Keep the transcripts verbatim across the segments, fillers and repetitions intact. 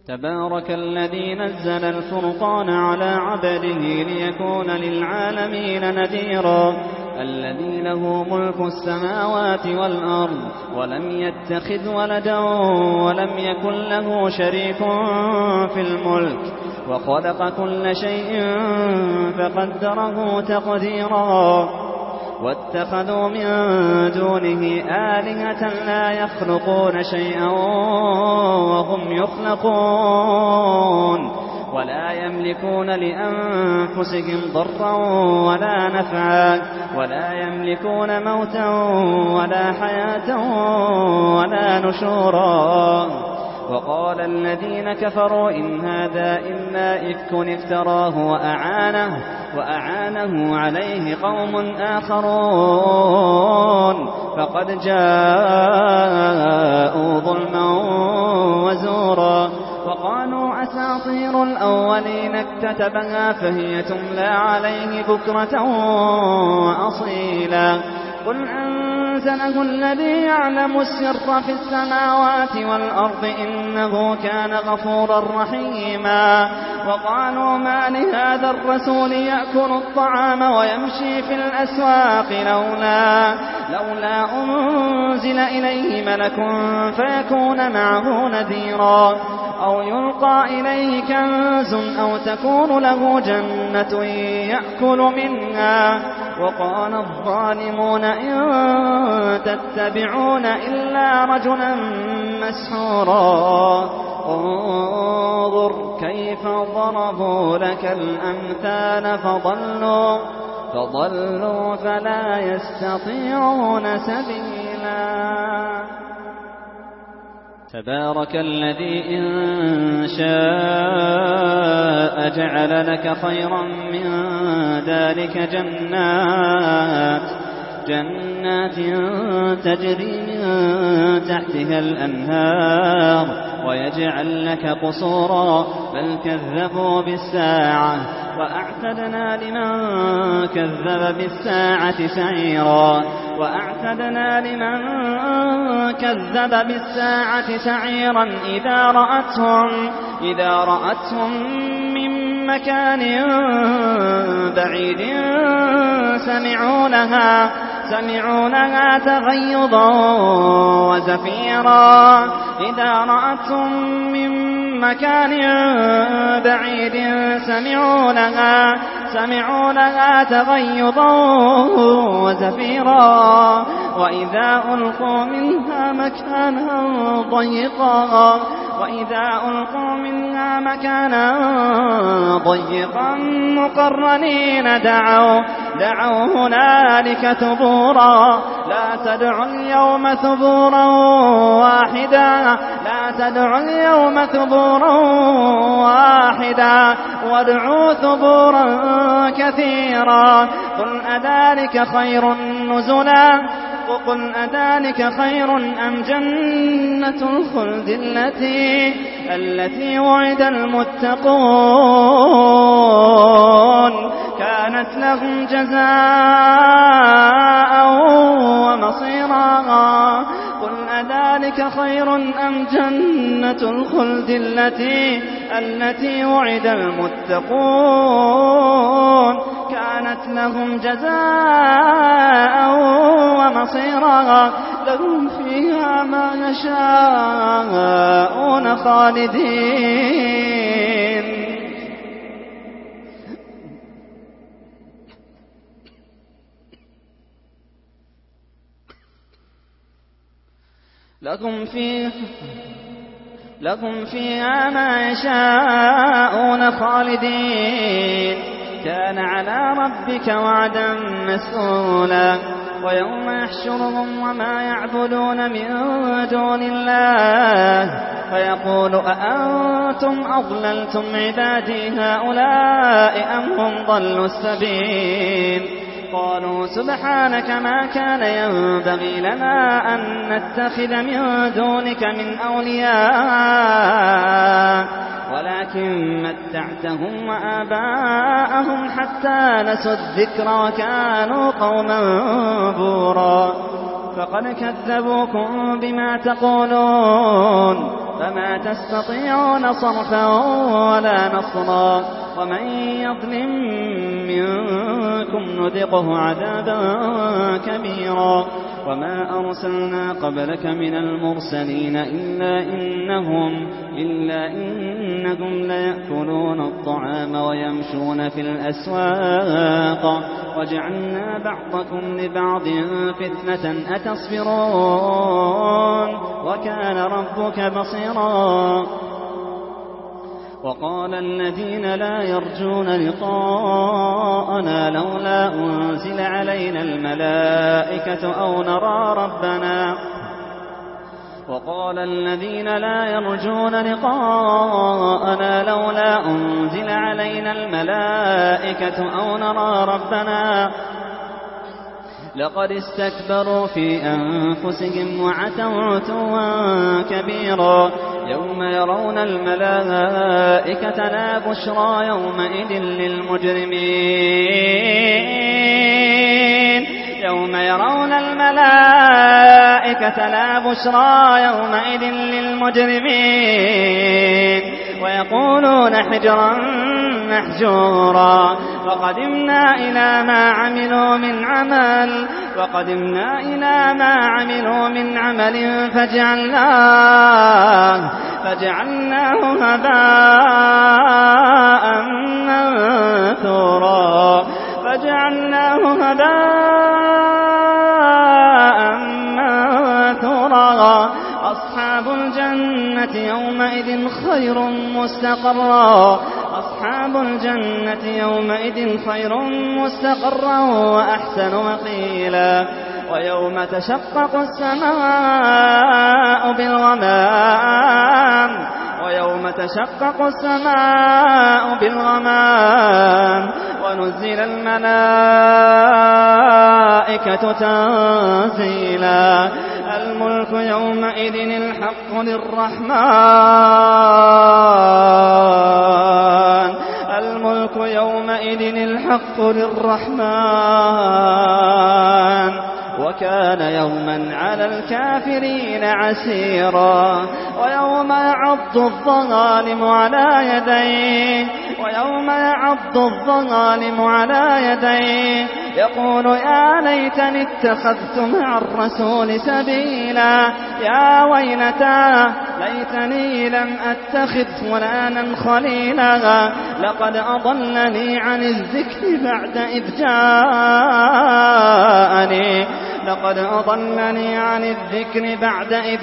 تبارك الذي نزل الفرقان على عبده ليكون للعالمين نذيرا الذي له ملك السماوات والأرض ولم يتخذ ولدا ولم يكن له شريك في الملك وخلق كل شيء فقدره تقديرا واتخذوا من دونه آلهة لا يخلقون شيئا وهم يخلقون ولا يملكون لأنفسهم ضرا ولا نفعا ولا يملكون موتا ولا حياة ولا نشورا وقال الذين كفروا إن هذا إلا إفك افتراه وأعانه, وأعانه عليه قوم آخرون فقد جاءوا ظلما وزورا وقالوا أساطير الأولين اكتتبها فهي تملى عليه بكرة وأصيلا قل أنزله الذي يعلم السر في السماوات والأرض إنه كان غفورا رحيما وقالوا ما لهذا الرسول يأكل الطعام ويمشي في الأسواق لولا, لولا أنزل إليه ملك فيكون معه نذيرا أو يلقى إليه كنز أو تكون له جنة يأكل منها وقال الظالمون إن تتبعون إلا رجلا مسحورا انظر كيف ضربوا لك الأمثال فضلوا, فضلوا فلا يستطيعون سبيلا تبارك الذي إن شاء جعل لك خيرا من ذلك جنات جنات تجري من تحتها الأنهار ويجعل لك قصورا بل كذبوا بالساعة وأعتدنا لمن كذب بالساعة سعيرا وأعتدنا لمن كذب بالساعة سعيرا إذا رأتهم, إذا رأتهم من مكان بعيد سمعوا لها, سمعوا لها تغيظا وزفيرا إذا رأتهم من مكان بعيد سمعوا لها, سمعوا لها تغيظا وزفيرا وإذا ألقوا منها مكانا ضيقا وإذا ألقوا منها مكانا ضيقا مقرنين دعوا, دعوا هنالك ثبورا لا تدعوا اليوم ثبورا واحدا لا تدعوا اليوم ثبورا واحدا وادعوا ثبورا كثيرا قل أذلك خير نزلا وقل أذلك خير أم جنة الخلد التي التي وعد المتقون كانت لهم جزاء ومصيرا قل أذلك خير أم جنة الخلد التي التي وعد المتقون كانت لهم جزاء ومصيرا لهم فيها ما يشاءون خالدين لكم فيها لكم فيها ما يشاءون خالدين كان على ربك وعدا مسئولا ويوم يحشرهم وما يعبدون من دون الله فيقول أأنتم أضللتم عبادي هؤلاء أم هم ضلوا السبيل قالوا سبحانك ما كان ينبغي لنا أن نتخذ من دونك من أولياء ولكن متعتهم وآباءهم حتى نسوا الذكر وكانوا قوما بورا فقد كذبوكم بما تقولون فما تستطيعون صرفا ولا نصرا ومن يظلم منكم نذقه عذابا كبيرا وما أرسلنا قبلك من المرسلين إلا إنهم, إلا إنهم ليأكلون الطعام ويمشون في الأسواق وجعلنا بعضكم لبعض فتنة أتصبرون وكان ربك بصيرا وقال الذين لا يرجون لقاءنا لولا أنزل علينا الملائكة أو نرى ربنا وقال الذين لا يرجون لقاءنا لولا أنزل علينا الملائكة أو نرى ربنا لقد استكبروا في أنفسهم وعتوا عتوا كبيرا يوم يرون الملائكة لا بشرى يومئذ للمجرمين يوم يرون الملائكة لا بشرى يومئذ للمجرمين ويقولون حجرا محجورا وقدمنا إلى ما عملوا من عمل وقدمنا إلى ما عملوا من عمل فجعلناه فجعلناه هباء منثورا فجعلناه هباء منثورا أصحاب الجنة يومئذ خير مستقرا أصحاب الجنة يومئذ خير مستقرا وأحسن مقيلا ويوم تشقق السماء بالغمام ويوم تشقق السماء بالغمام ونزل الملائكة تنزيلا الملك يومئذ الحق للرحمن الملك يومئذ الحق للرحمن وكان يوما على الكافرين عسيرا ويوم يعض الظالم على يديه ويوم يعض الظالم على يديه يقول يا ليتني اتخذت مع الرسول سبيلا يا ويلتى ليتني لم أتخذ فلانا خليلا لقد أضلني عن الذكر بعد إذ جاءني لقد أضلني عن الذكر بعد إذ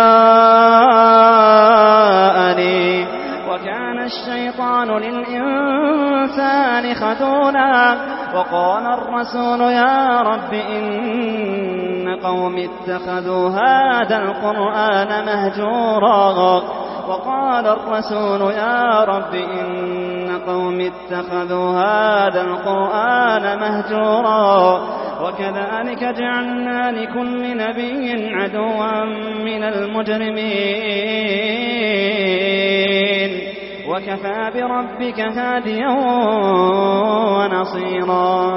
جاءني وكان الشيطان للإنسان خذولا وقال الرسول يا رب إن قوم اتخذوا هذا القرآن مهجورا وقال الرسول يا رب إن قوم اتخذوا هذا القرآن مهجورا وكذلك جعلنا لكل نبي عدوا من المجرمين وكفى بربك هاديا ونصيرا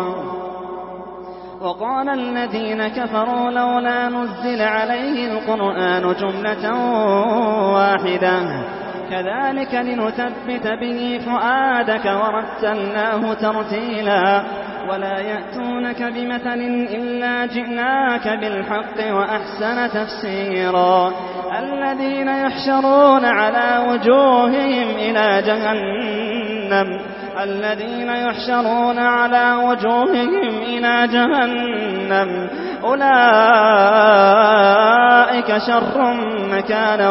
وقال الذين كفروا لولا نزل عليه القرآن جملة واحدة كذلك لنثبت به فؤادك ورتلناه ترتيلا ولا يأتونك بمثل إلا جئناك بالحق وأحسن تفسيرا الذين يحشرون على وجوههم إلى جهنم الذين يحشرون على وجوههم إلى جهنم أولئك شر مكانا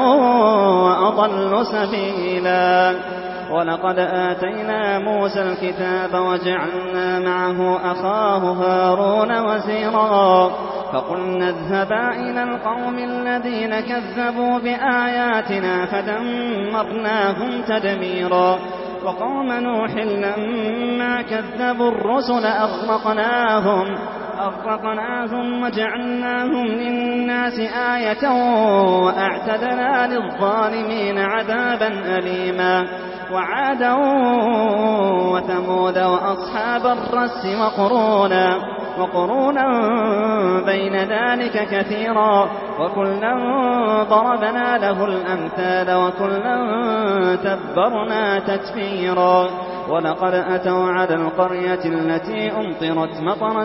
وأضل سبيلا ولقد آتينا موسى الكتاب وجعلنا معه أخاه هارون وزيرا فقلنا اذهبا إلى القوم الذين كذبوا بآياتنا فدمرناهم تدميرا وقوم نوح لما كذبوا الرسل أغرقناهم أغرقناهم وجعلناهم للناس آية وأعتدنا للظالمين عذابا أليما وعادا وثمود وأصحاب الرس وقرونا وقرونا بين ذلك كثيرا وكلا ضربنا له الأمثال وكلا تبرنا تتبيرا ولقد أتوا على القرية التي أمطرت مطر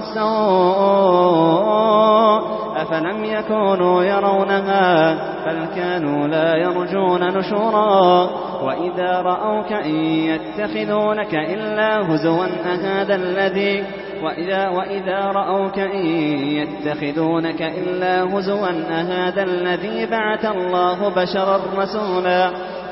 السوء أفلم يكونوا يرونها بل كانوا لا يرجون نشورا وإذا رأوك إن يتخذونك إلا هزوا أهذا الذي وإذا, وإذا رأوك إن يتخذونك إلا هزوا أهذا الذي بعث الله بشرا رسولا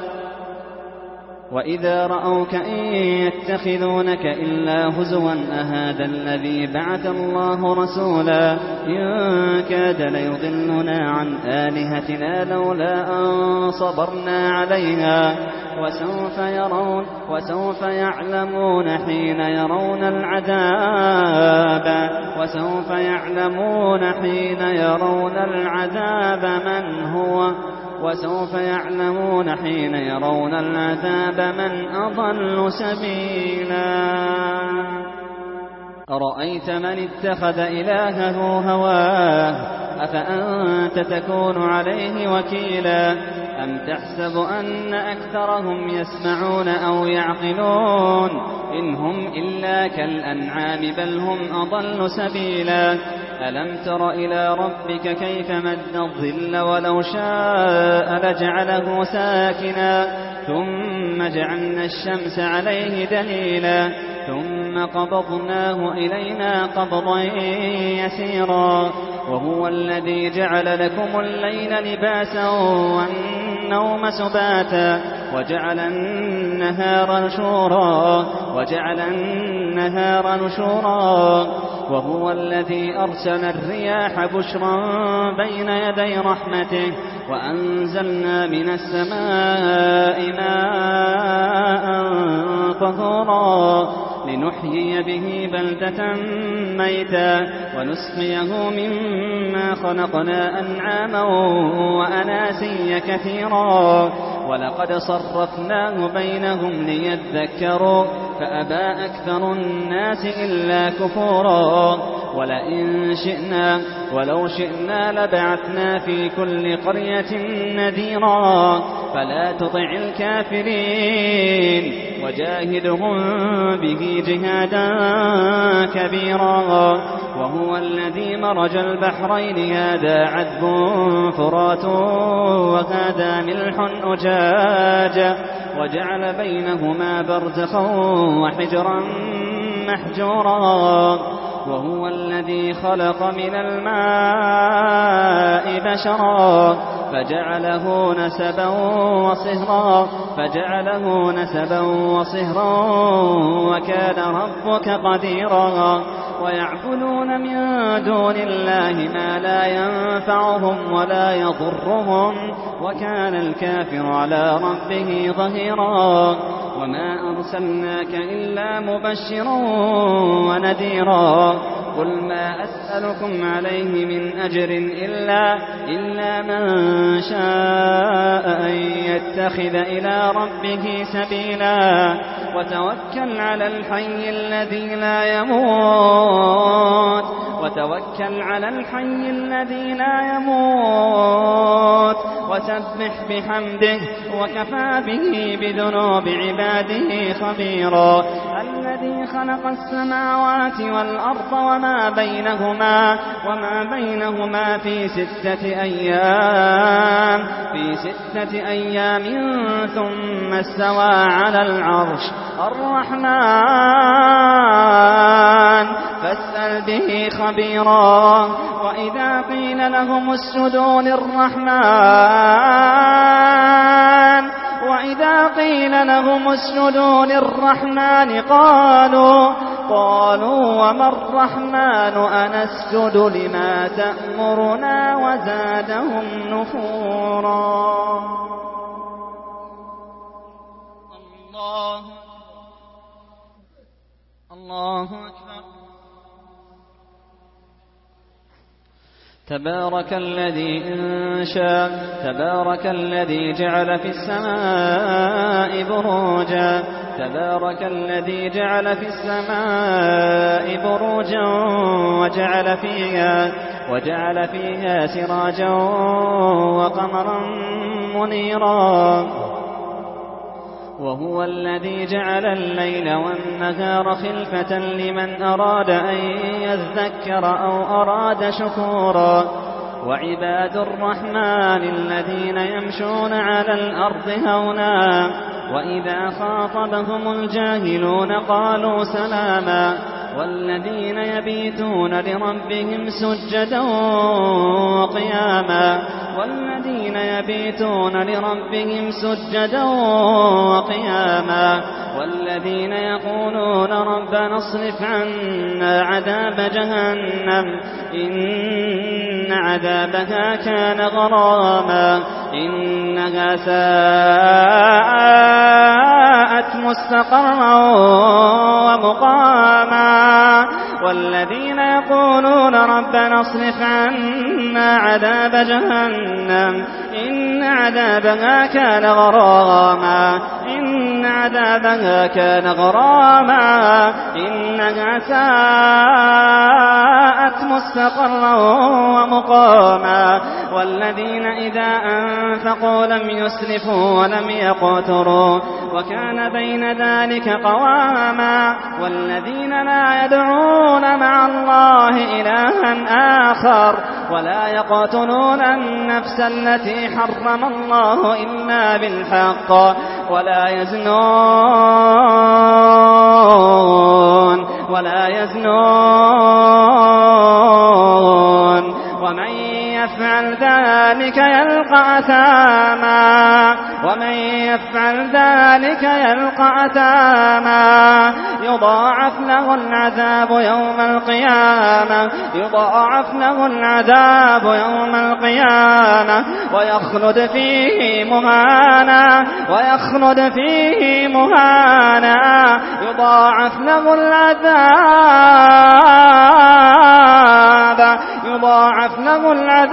وإذا رأوك إن يتخذونك إلا هزوا أهذا الذي بعث الله رسولا إن كاد ليضلنا عن آلهتنا لولا أن صبرنا عليها وسوف يرون وسوف يعلمون حين يرون العذاب وسوف يعلمون حين يرون العذاب من هو وسوف يعلمون حين يرون العذاب من أضل سبيلا أرأيت من اتخذ إلهه هواه أفأنت تكون عليه وكيلا أم تحسب أن أكثرهم يسمعون أو يعقلون إن هم إلا كالأنعام بل هم أضل سبيلا ألم تر إلى ربك كيف مد الظل ولو شاء لجعله ساكنا ثم جعلنا الشمس عليه دليلا ثم قبضناه إلينا قبضا يسيرا وهو الذي جعل لكم الليل لباسا والنوم سباتا وجعل النهار نشورا وجعل النهار نشورا وهو الذي أرسل الرياح بشرا بين يدي رحمته وأنزلنا من السماء ماء طهورا لنحيي به بلدة ميتا ونسقيه مما خلقنا أنعاما وأناسيا كثيرا ولقد صرفناه بينهم ليذكروا فأبى أكثر الناس إلا كفورا ولئن شئنا ولو شئنا لبعثنا في كل قرية نذيرا فلا تطع الكافرين وجاهدهم به جهادا كبيرا وهو الذي مرج البحرين هذا عذب فرات وهذا ملح أجاج وجعل بينهما برزخا وحجرا محجورا وهو الذي خلق من الماء بشرا فجعله نسبا وصهرا فجعله نسبا وصهرا وكان ربك قديرا ويعبدون من دون الله ما لا ينفعهم ولا يضرهم وكان الكافر على ربه ظهيرا وما أرسلناك إلا مبشرا ونذيرا قل ما أسألكم عليه من أجر إلا, إلا من شاء أن يتخذ إلى ربه سبيلا وتوكل على الحي الذي لا يموت وتوكل على الحي الذي لا يموت وسبح بحمده وكفى به بذنوب عباده خبيرا الذي خلق السماوات والأرض وما بينهما وما بينهما في ستة أيام في ستة أيام ثم استوى على العرش الرحمن فاسأل به خبيرا وإذا قيل لهم اسجدوا للرحمن وإذا قيل لهم اسجدوا للرحمن قالوا قالوا وما الرحمن أنسجد لما تأمرنا وزادهم نفورا الله الله أكبر تبارك الذي إنشاء تبارك الذي جعل في السماء بروجا تبارك الذي جعل في السماء بروجا وجعل فيها, وجعل فيها سراجا وقمرا منيرا وهو الذي جعل الليل والنهار خلفة لمن أراد أن يذكر أو أراد شكورا وعباد الرحمن الذين يمشون على الأرض هونا وإذا خاطبهم الجاهلون قالوا سلاما والذين يبيتون لربهم سجدا وقياما والذين يبيتون لربهم سجدا وقياما والذين يقولون ربنا اصرف عنا عذاب جهنم إن عذابها كان غراما إنها ساءت مستقرا ومقاما والذين يقولون ربنا اصرف عنا عذاب جهنم إن عذابها كان غراما إن عذابها كان غراما إنها ساءت مستقرا ومقاما والذين إذا أنفقوا لم يسرفوا ولم يقتروا وكان بين ذلك قواما والذين لا يدعون مع الله إلها آخر ولا يقتلون النفس التي حرم الله إلا بالحق ولا يزنون ولا يزنون ومن يفعل ذلك يلقى أثاما ومن يفعل ذلك يلقى أثاما يضاعف له العذاب يوم القيامة يضاعف له العذاب يوم القيامة ويخلد فيه مهانا ويخلد فيه مهانا يضاعف له العذاب يضاعف له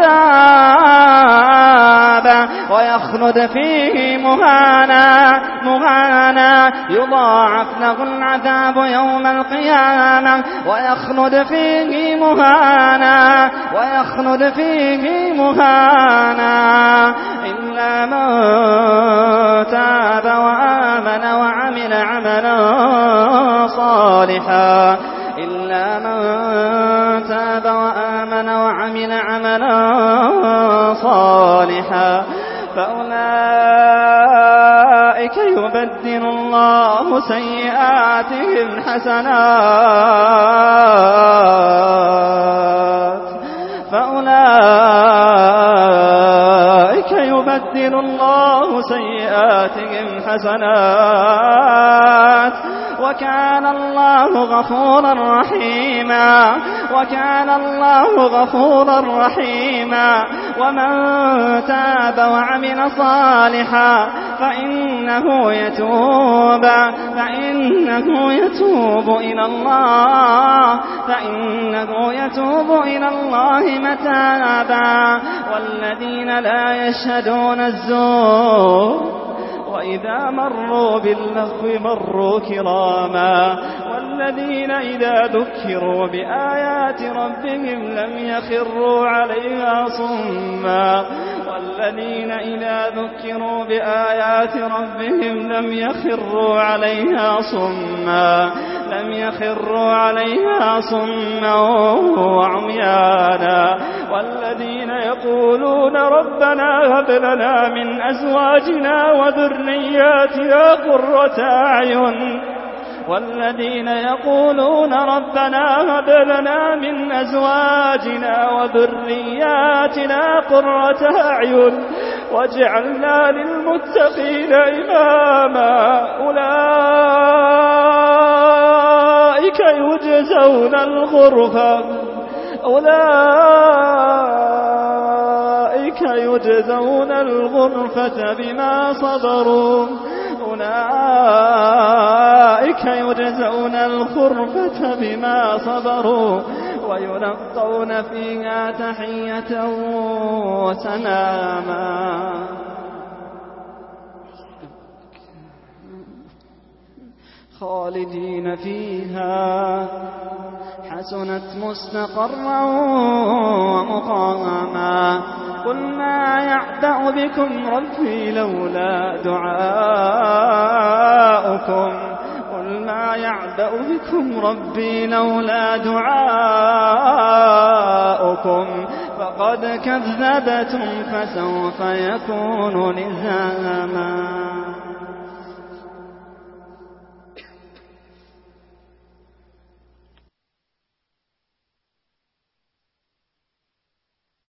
العذاب ويخلد فيه مهانا مهانا يضاعف له العذاب يوم القيامة ويخلد فيه مهانا ويخلد فيه مهانا إلا من تاب وآمن وعمل عملا صالحا إلا من تاب وآمن وعمل عملا صالحا فأولئك يبدل الله سيئاتهم حسنات فأولئك يبدل الله سيئاتهم حسنات وكان الله غفورا رحيما وكان الله غفورا رحيما ومن تاب وعمل صالحا فإنه يتوب فإنه يتوب إلى الله فإنه يتوب إلى الله متابا والذين لا يشهدون الزور وإذا مروا باللغو مروا كراما والذين إذا ذكروا بآيات ربهم لم يخروا عليها صما والذين إذا ذكروا بآيات ربهم لم يخروا عليها صما لم يخروا عليها صما وعميانا والذين يقولون ربنا هب لنا من أزواجنا وذرياتنا قرة أعين والذين يقولون ربنا هب لنا من أزواجنا وذرياتنا قرة أعين واجعلنا للمتقين إماما أولئك يجزون الغرفة أولئك يجزون الغرفة بما صبروا أولئك يجزون الغرفة بما صبروا ويلقون فيها تحية وسلاما خالدين فيها حسنت مستقرا ومقاما. قل ما يعبأ بكم ربي لولا دعاؤكم قل ما يعبأ بكم ربي لولا دعاؤكم فقد كذبتم فسوف يكون لزاما.